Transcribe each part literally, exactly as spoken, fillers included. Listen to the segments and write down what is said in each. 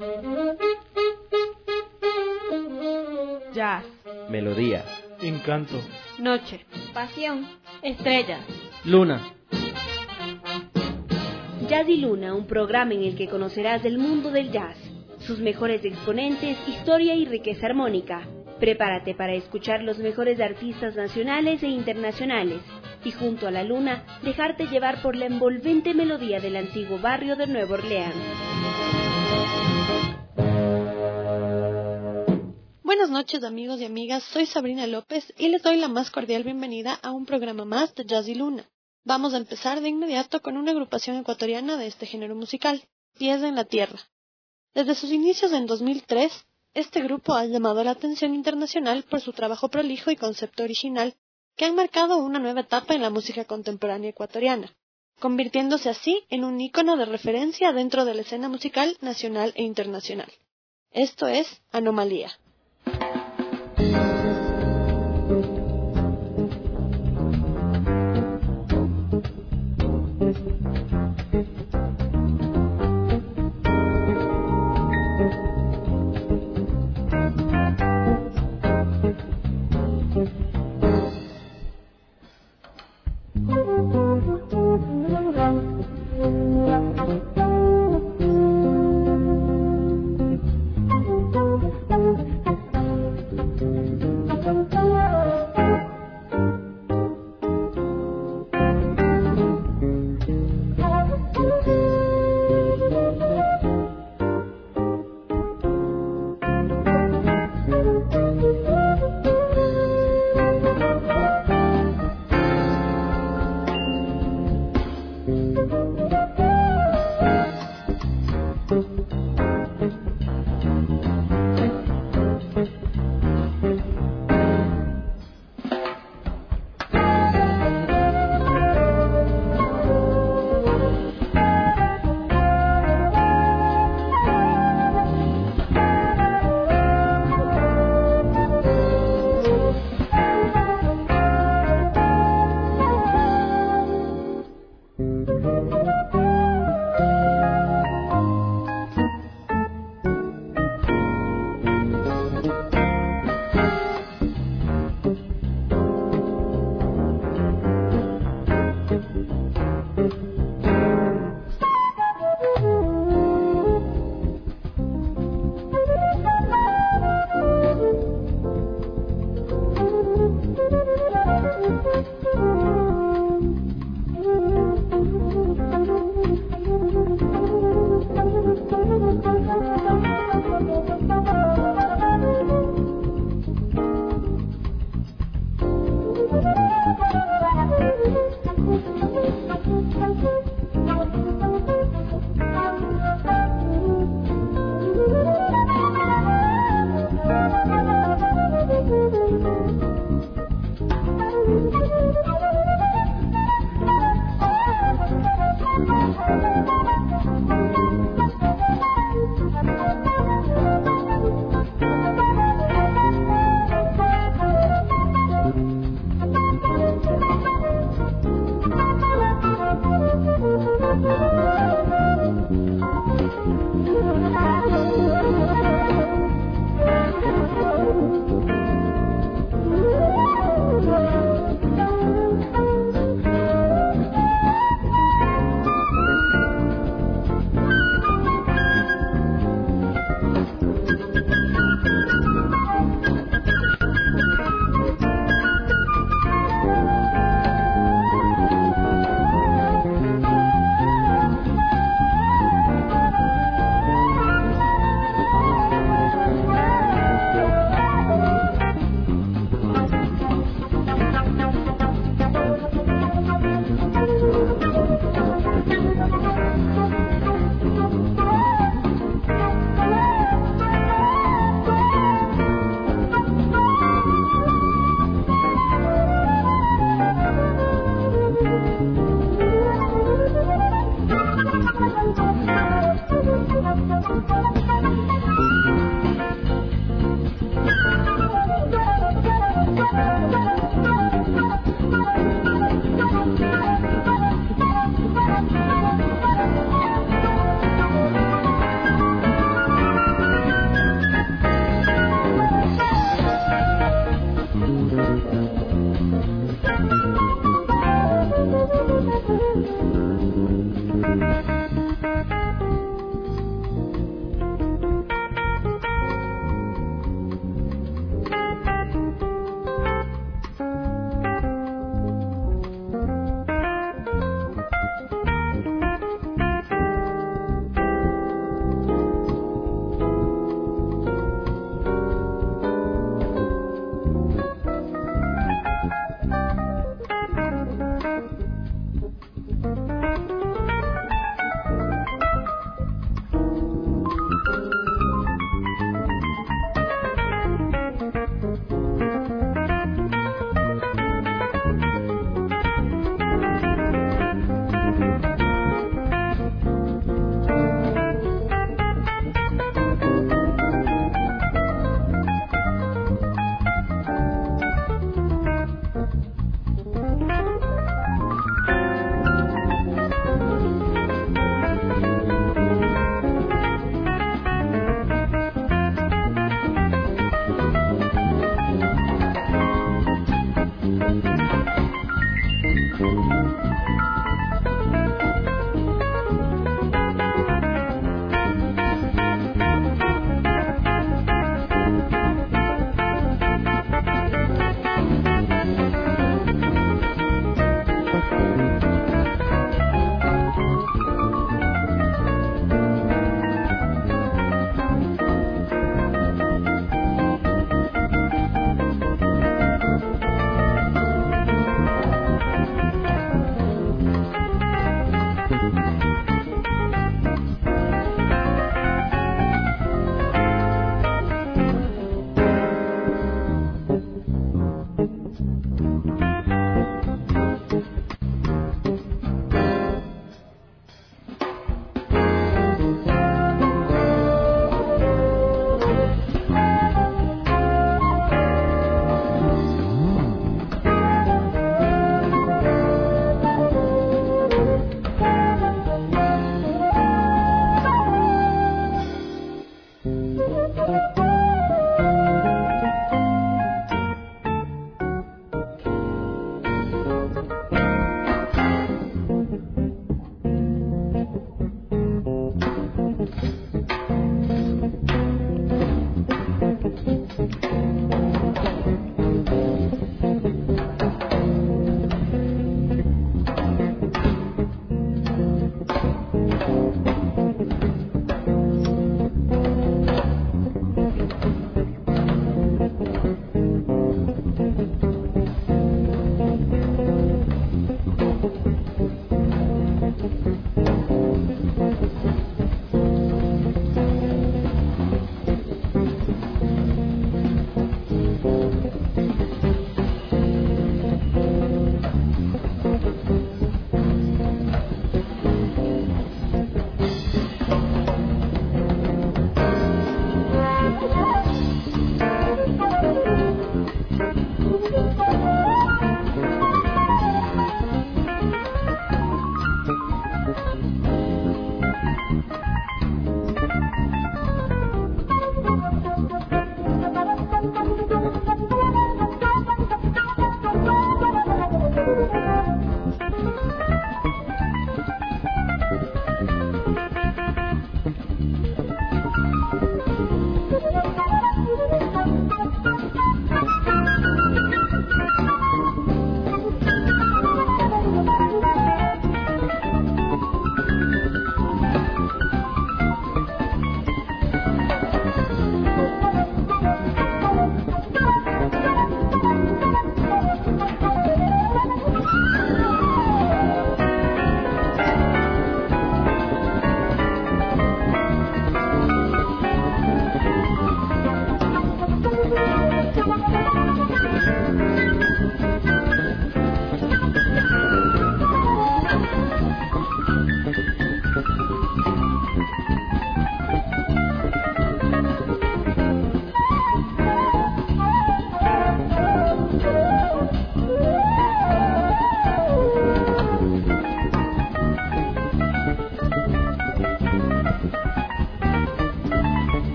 Jazz, melodía, encanto, noche, pasión, estrellas, luna. Jazz y Luna, un programa en el que conocerás del mundo del jazz, sus mejores exponentes, historia y riqueza armónica. Prepárate para escuchar los mejores artistas nacionales e internacionales y junto a la luna dejarte llevar por la envolvente melodía del antiguo barrio de Nueva Orleans. Buenas noches amigos y amigas, soy Sabrina López y les doy la más cordial bienvenida a un programa más de Jazz y Luna. Vamos a empezar de inmediato con una agrupación ecuatoriana de este género musical, Pies en la Tierra. Desde sus inicios en dos mil tres, este grupo ha llamado la atención internacional por su trabajo prolijo y concepto original, que han marcado una nueva etapa en la música contemporánea ecuatoriana, convirtiéndose así en un ícono de referencia dentro de la escena musical nacional e internacional. Esto es Anomalía.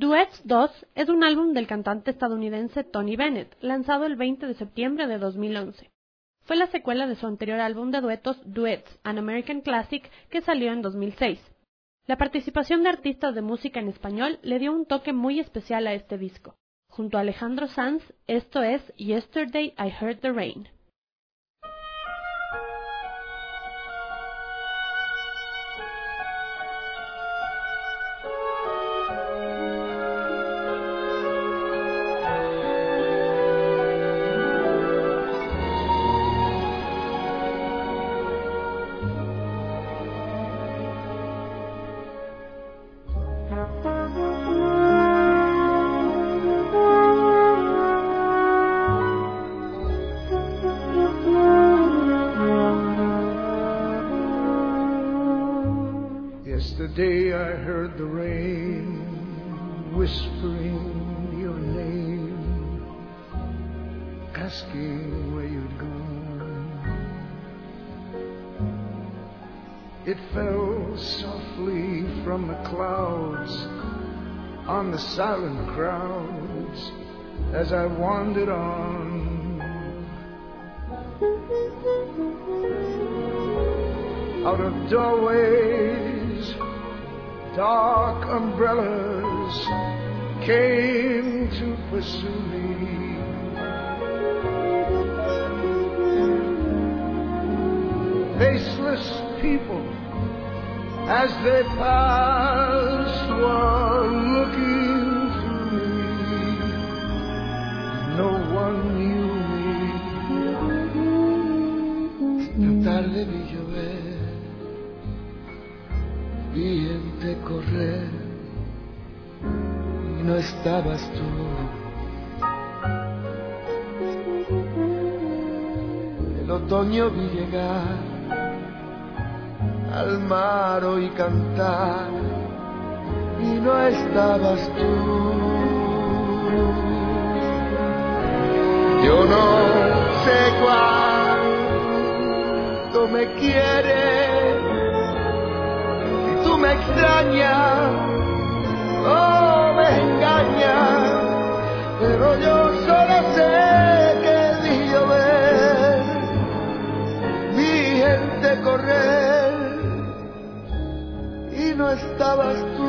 Duets dos es un álbum del cantante estadounidense Tony Bennett, lanzado el veinte de septiembre de dos mil once. Fue la secuela de su anterior álbum de duetos Duets, An American Classic, que salió en dos mil seis. La participación de artistas de música en español le dio un toque muy especial a este disco. Junto a Alejandro Sanz, esto es Yesterday I Heard the Rain. Yesterday I heard the rain whispering your name, asking where you'd gone. It fell softly from the clouds on the silent crowds as I wandered on. Out of doorways, dark umbrellas came to pursue me. Faceless people, as they passed, were looking through me. No one knew me. Esta tarde vi llover, vi gente correr y no estabas tú. El otoño vi llegar al mar oí cantar y no estabas tú. Yo no sé cuánto me quieres, tú me extrañas o me engañas, pero yo solo sé que vi llover, vi gente correr y no estabas tú.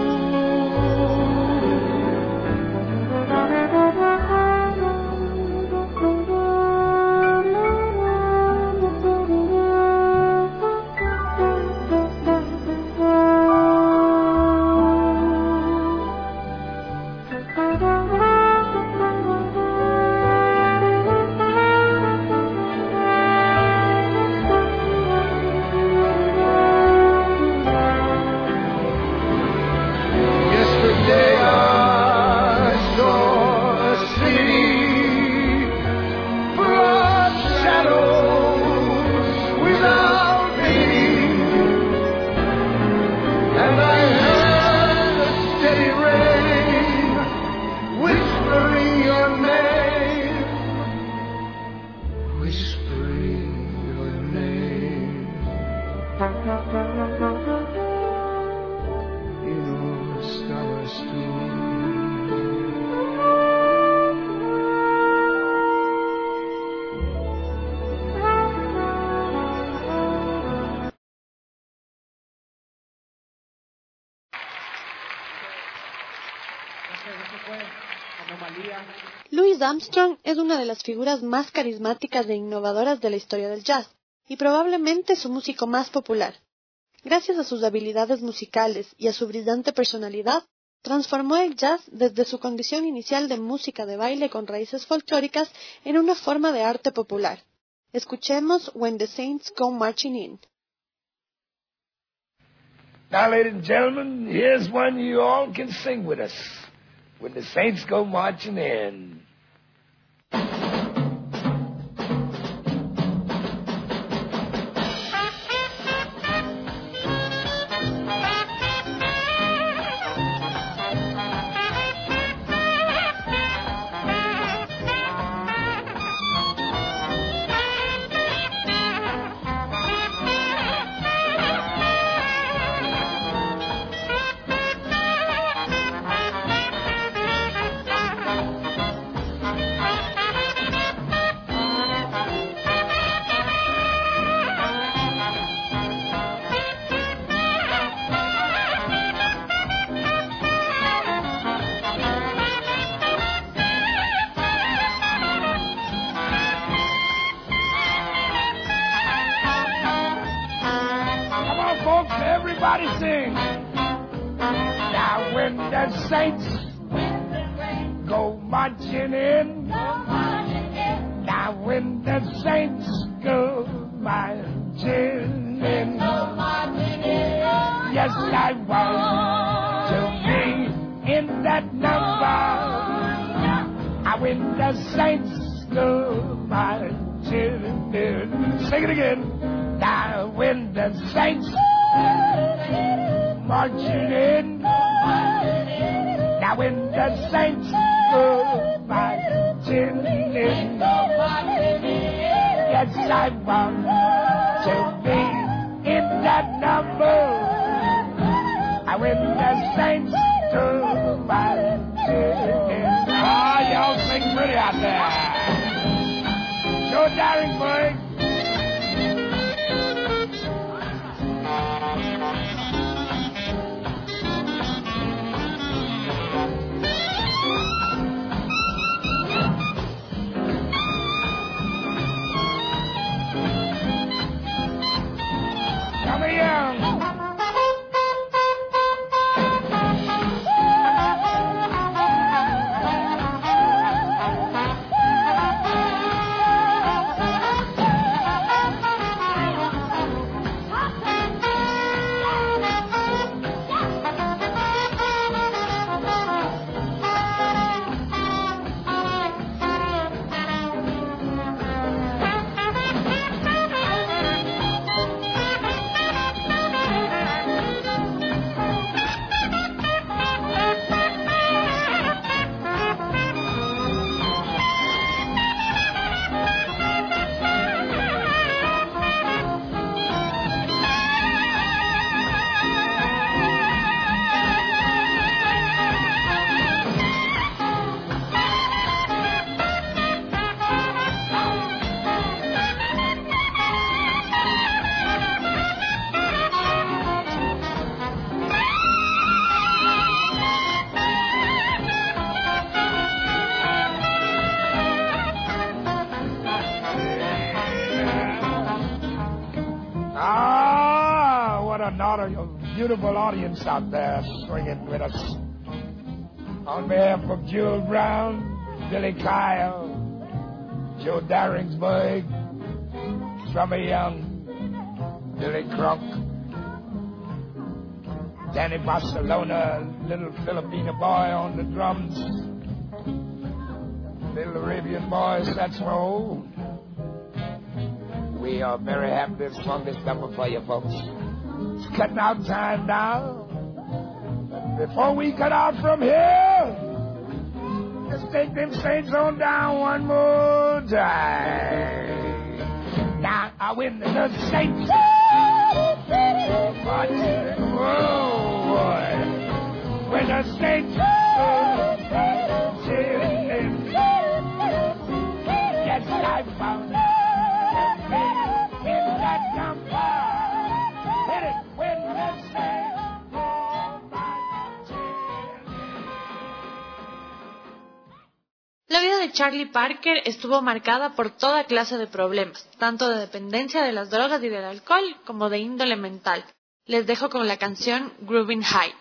Louis Armstrong es una de las figuras más carismáticas e innovadoras de la historia del jazz, y probablemente su músico más popular. Gracias a sus habilidades musicales y a su brillante personalidad, transformó el jazz desde su condición inicial de música de baile con raíces folclóricas en una forma de arte popular. Escuchemos When the Saints Go Marching In. Now, ladies and gentlemen, here's one you all can sing with us. When the Saints Go Marching In. Everybody sing. Now when the saints go marching in, now when the saints go marching in, yes, I want to be in that number. Now when the saints go marching in, sing it again. Now when the saints marching in, now when the saints go marching in, yes, I want to be in that number. Now when the saints go marching in. Ah, y'all sing pretty out there. Joe Daringburg. Come here. Beautiful audience out there swinging with us. On behalf of Jewel Brown, Billy Kyle, Joe Daringburg, Drummer Young, Billy Crunk, Danny Barcelona, little Filipino boy on the drums, little Arabian boy saxophone. We are very happy to swung this number for you folks. It's cutting out time now. Before we cut out from here, let's take them saints on down one more time. Now I win the saints. Whoa, boy. When the saints chilling, yes, I found me in that number. La vida de Charlie Parker estuvo marcada por toda clase de problemas, tanto de dependencia de las drogas y del alcohol como de índole mental. Les dejo con la canción Groovin' High.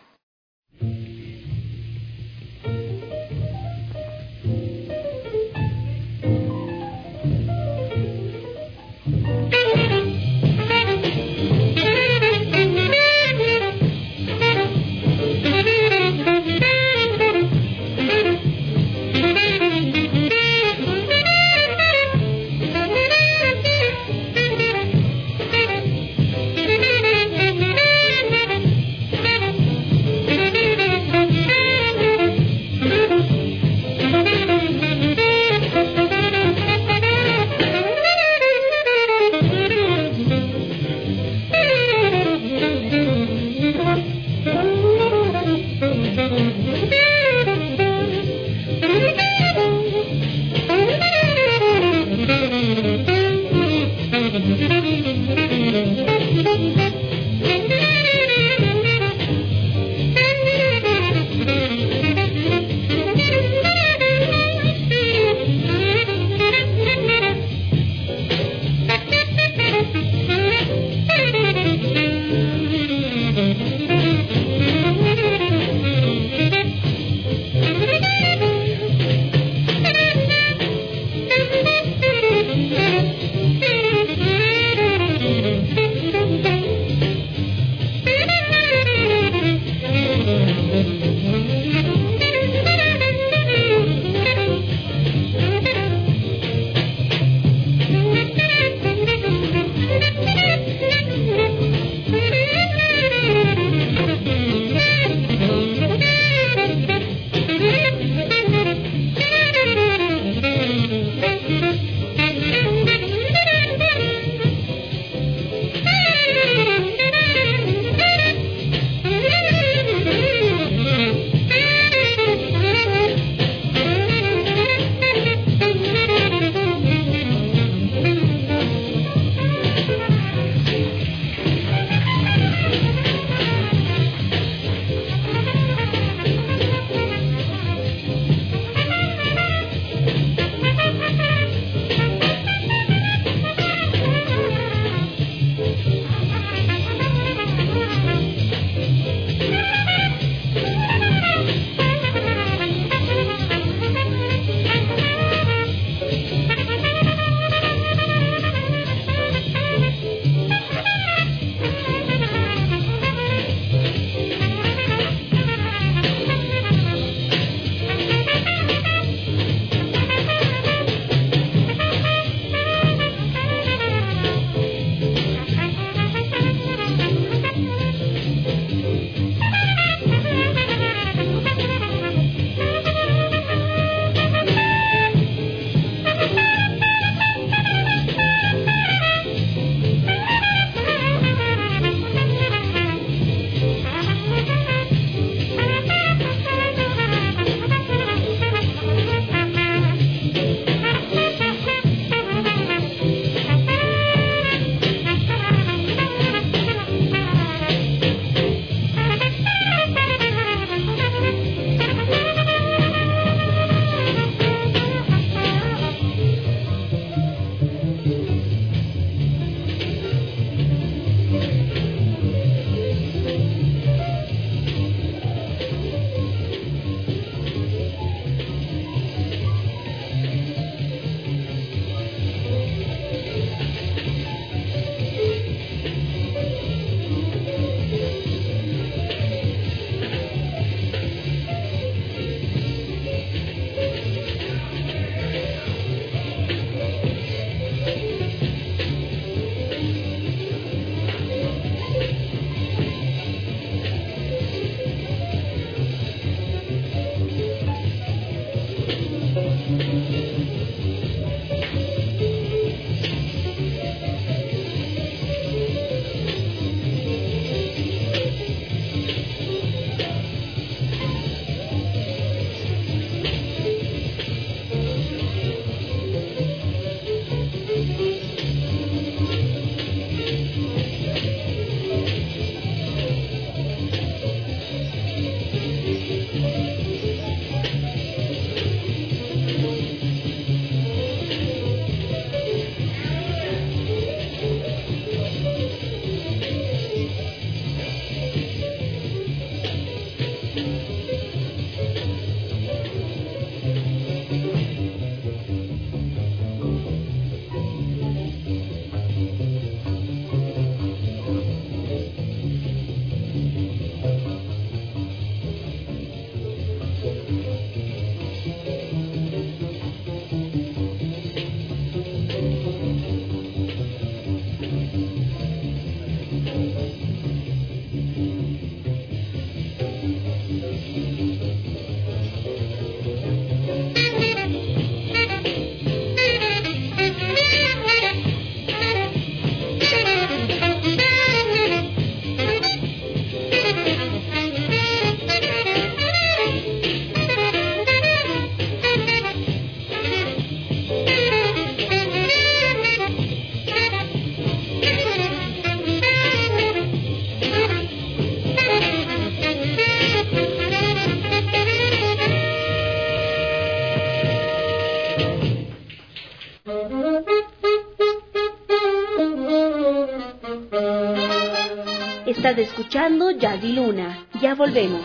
Estás escuchando Jazz y Luna. Ya volvemos.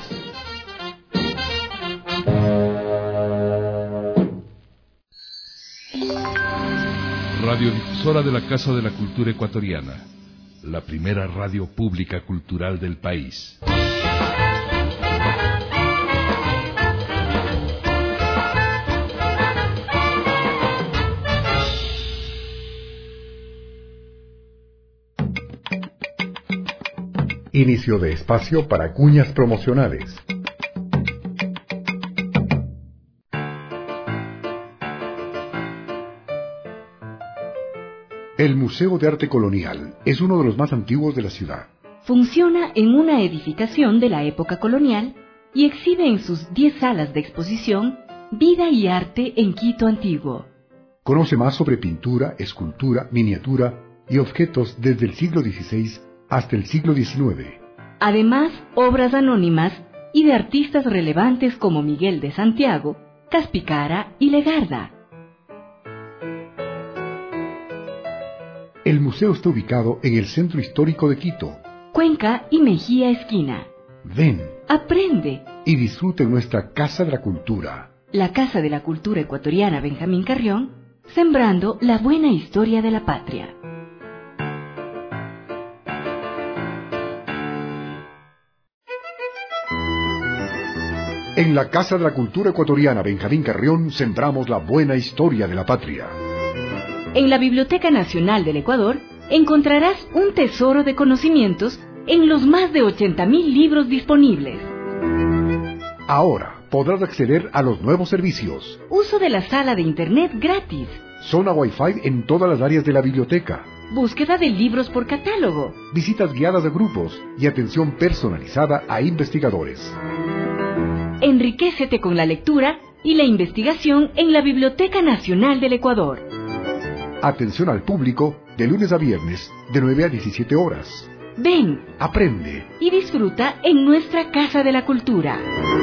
Radiodifusora de la Casa de la Cultura Ecuatoriana, la primera radio pública cultural del país. Inicio de espacio para cuñas promocionales. El Museo de Arte Colonial es uno de los más antiguos de la ciudad. Funciona en una edificación de la época colonial y exhibe en sus diez salas de exposición vida y arte en Quito antiguo. Conoce más sobre pintura, escultura, miniatura y objetos desde el siglo dieciséis hasta el siglo diecinueve. Además, obras anónimas y de artistas relevantes como Miguel de Santiago, Caspicara y Legarda. El museo está ubicado en el centro histórico de Quito, Cuenca y Mejía esquina. Ven, aprende y disfrute nuestra Casa de la Cultura. La Casa de la Cultura Ecuatoriana Benjamín Carrión, sembrando la buena historia de la patria. En la Casa de la Cultura Ecuatoriana Benjamín Carrión sembramos la buena historia de la patria. En la Biblioteca Nacional del Ecuador encontrarás un tesoro de conocimientos en los más de ochenta mil libros disponibles. Ahora podrás acceder a los nuevos servicios. Uso de la sala de internet gratis. Zona Wi-Fi en todas las áreas de la biblioteca. Búsqueda de libros por catálogo. Visitas guiadas de grupos y atención personalizada a investigadores. Enriquécete con la lectura y la investigación en la Biblioteca Nacional del Ecuador. Atención al público de lunes a viernes de nueve a diecisiete horas. Ven, aprende y disfruta en nuestra Casa de la Cultura.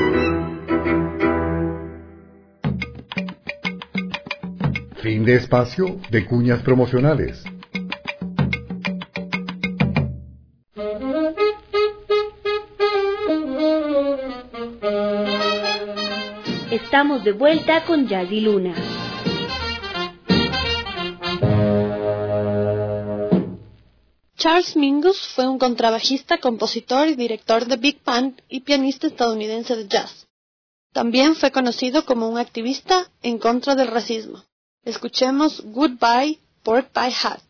Fin de espacio de cuñas promocionales. Estamos de vuelta con Jazz y Luna. Charles Mingus fue un contrabajista, compositor y director de big band y pianista estadounidense de jazz. También fue conocido como un activista en contra del racismo. Escuchemos Goodbye, Pork Pie Hat.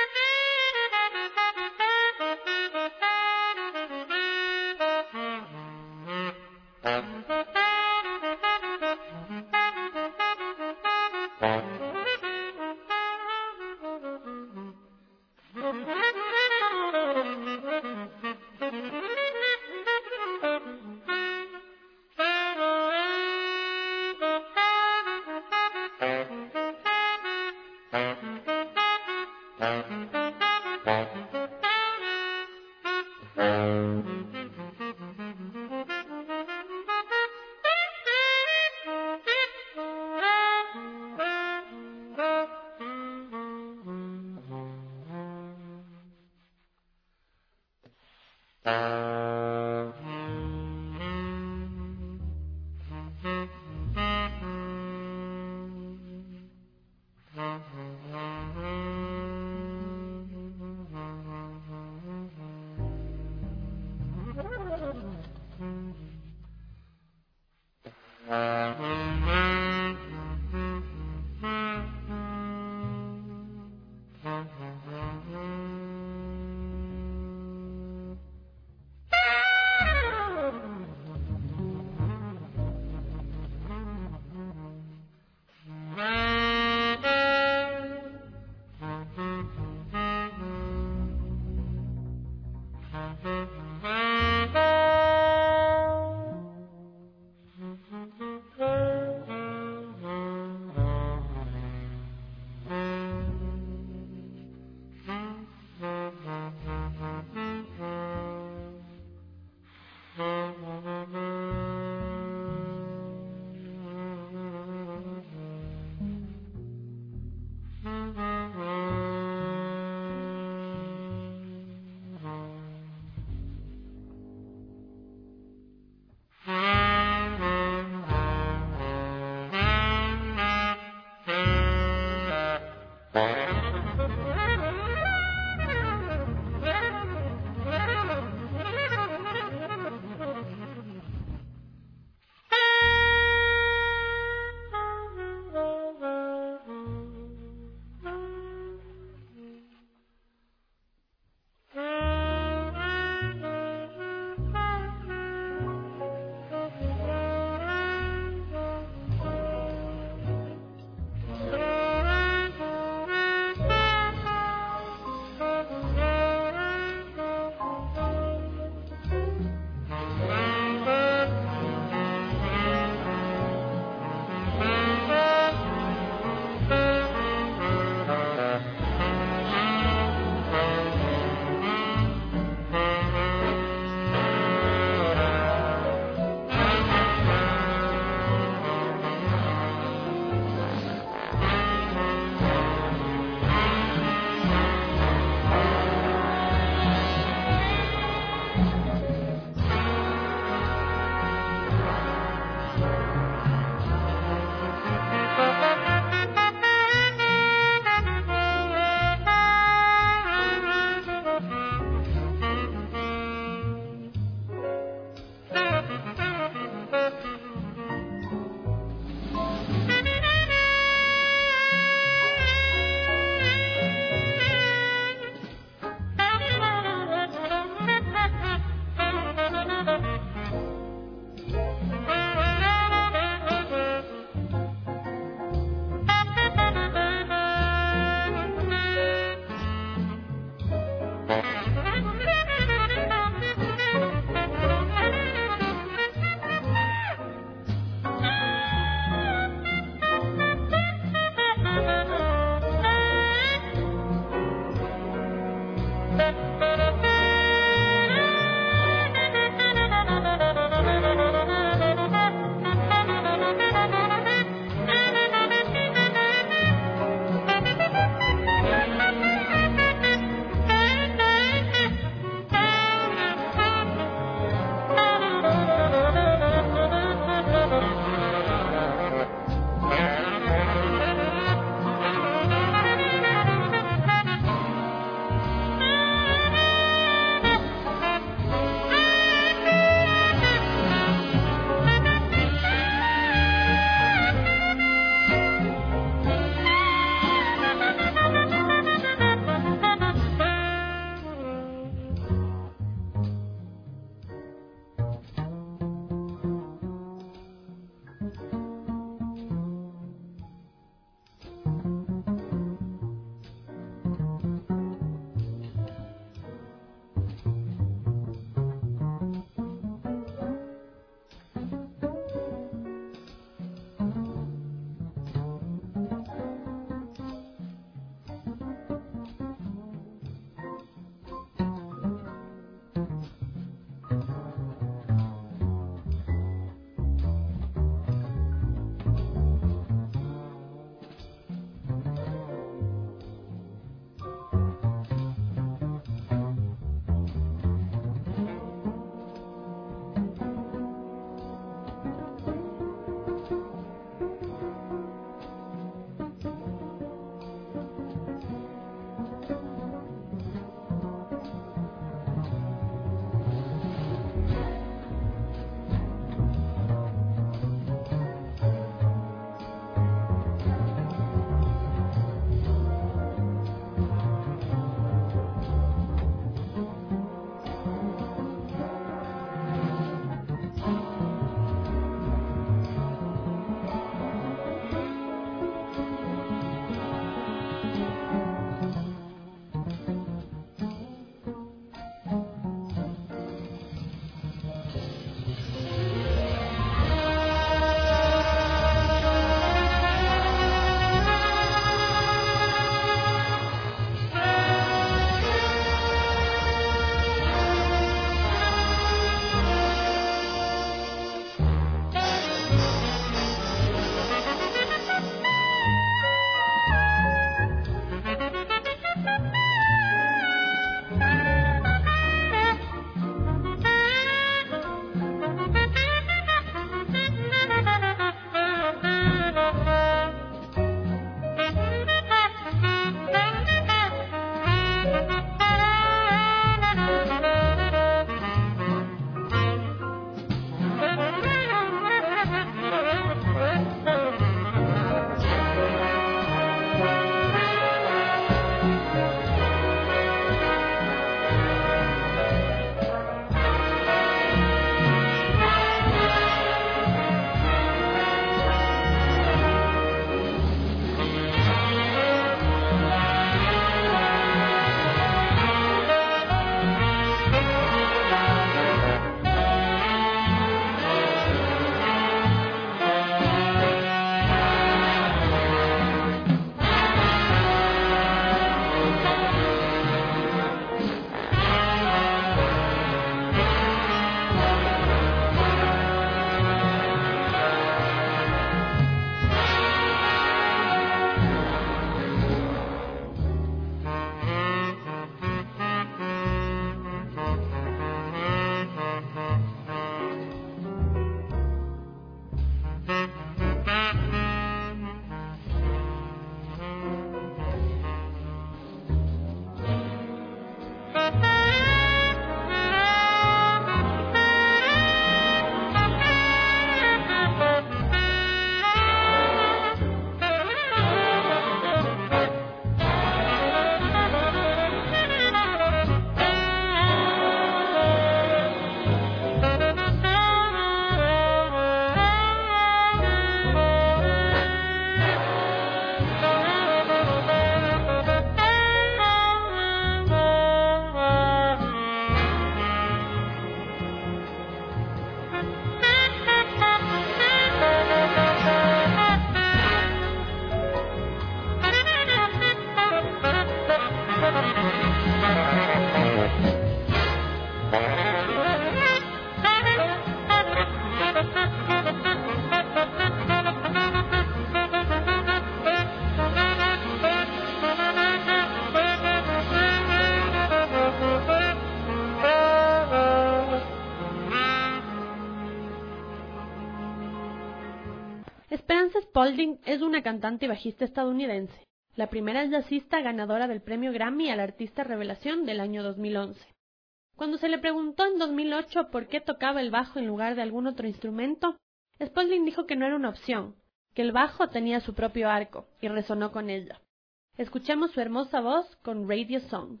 Spalding es una cantante y bajista estadounidense, la primera jazzista ganadora del premio Grammy al Artista Revelación del año dos mil once. Cuando se le preguntó en dos mil ocho por qué tocaba el bajo en lugar de algún otro instrumento, Spalding dijo que no era una opción, que el bajo tenía su propio arco, y resonó con ella. Escuchemos su hermosa voz con Radio Song.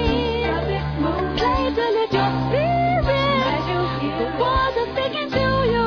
Play till it just feels it. Was a speaking to you.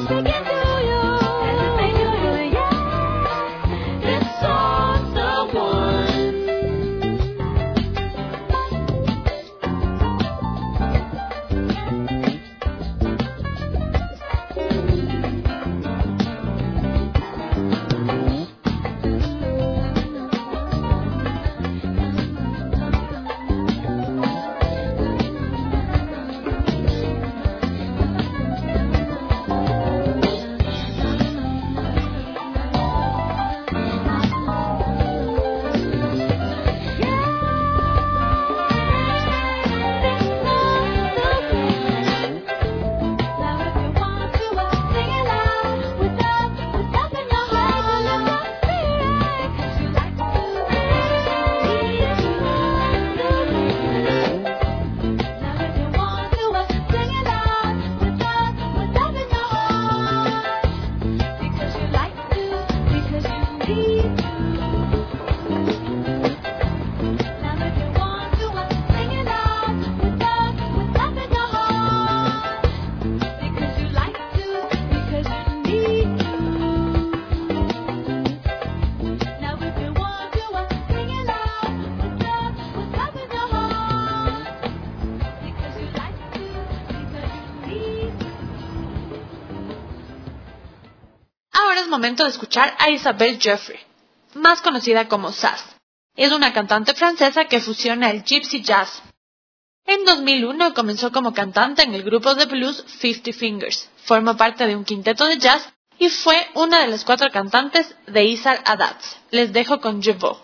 Momento de escuchar a Isabelle Joffre, más conocida como Sass. Es una cantante francesa que fusiona el gypsy jazz. En dos mil uno comenzó como cantante en el grupo de blues Fifty Fingers, formó parte de un quinteto de jazz y fue una de las cuatro cantantes de Isar Adatz. Les dejo con Je Veux.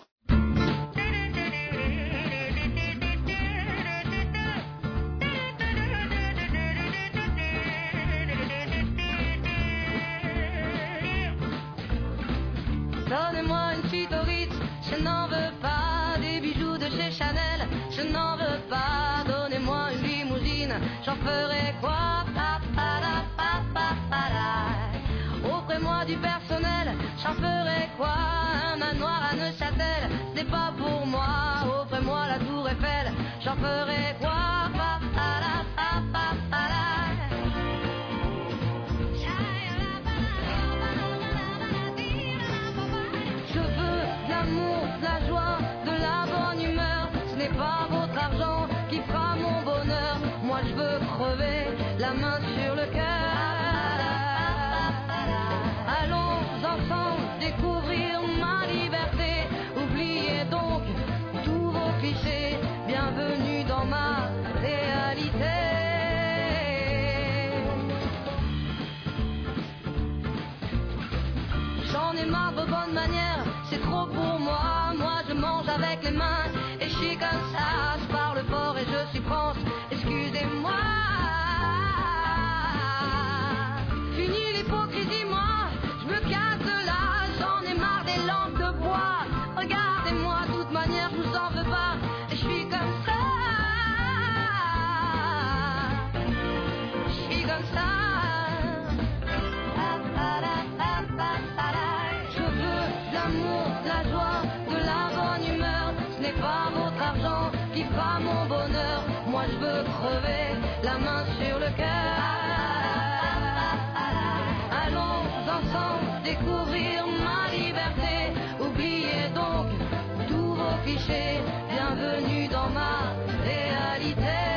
Donnez-moi une suite au Ritz, je n'en veux pas. Des bijoux de chez Chanel, je n'en veux pas. Donnez-moi une limousine, j'en ferai quoi? Pa, pa, da, pa, pa, pa, da. Offrez-moi du personnel, j'en ferai quoi? Un manoir à Neuchâtel, ce n'est pas pour moi. Offrez-moi la tour Eiffel, j'en ferai quoi? Pa, pa, da, pa, pa, pa, da. De la joie, de la bonne humeur, ce n'est pas votre argent qui fera mon bonheur. Moi je veux crever la main sur le cœur. Allons ensemble découvrir ma liberté. Oubliez donc tous vos clichés. Bienvenue dans ma réalité. J'en ai marre de bonnes manières, c'est trop pour moi. Moi je mange avec les mains et je suis comme ça. Je parle fort et je suis France, excusez-moi. Fini l'hypocrisie, moi je me casse de là. J'en ai marre des lampes de bois. Regardez-moi, de toute manière je vous en veux pas. Et je suis comme ça. Je suis comme ça. De la joie, de la bonne humeur, ce n'est pas votre argent qui fera mon bonheur. Moi je veux crever la main sur le cœur. Allons ensemble découvrir ma liberté. Oubliez donc tous vos clichés. Bienvenue dans ma réalité.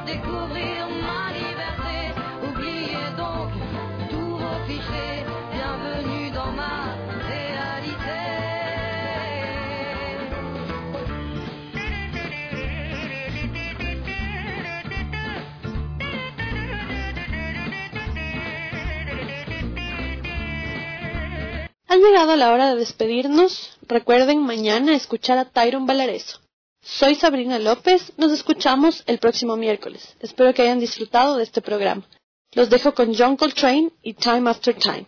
découvrir ma liberté. Oubliez donc tous vos clichés, bienvenue dans ma réalité. Ha llegado la hora de despedirnos. Recuerden mañana escuchar a Tyron Valareso. Soy Sabrina López, nos escuchamos el próximo miércoles. Espero que hayan disfrutado de este programa. Los dejo con John Coltrane y Time After Time.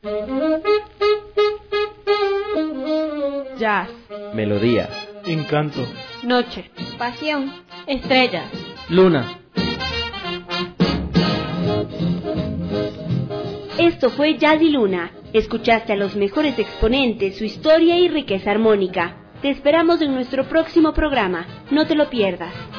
Jazz, melodía, encanto, noche, pasión, estrellas, luna. Esto fue Jazz y Luna. Escuchaste a los mejores exponentes, su historia y riqueza armónica. Te esperamos en nuestro próximo programa. No te lo pierdas.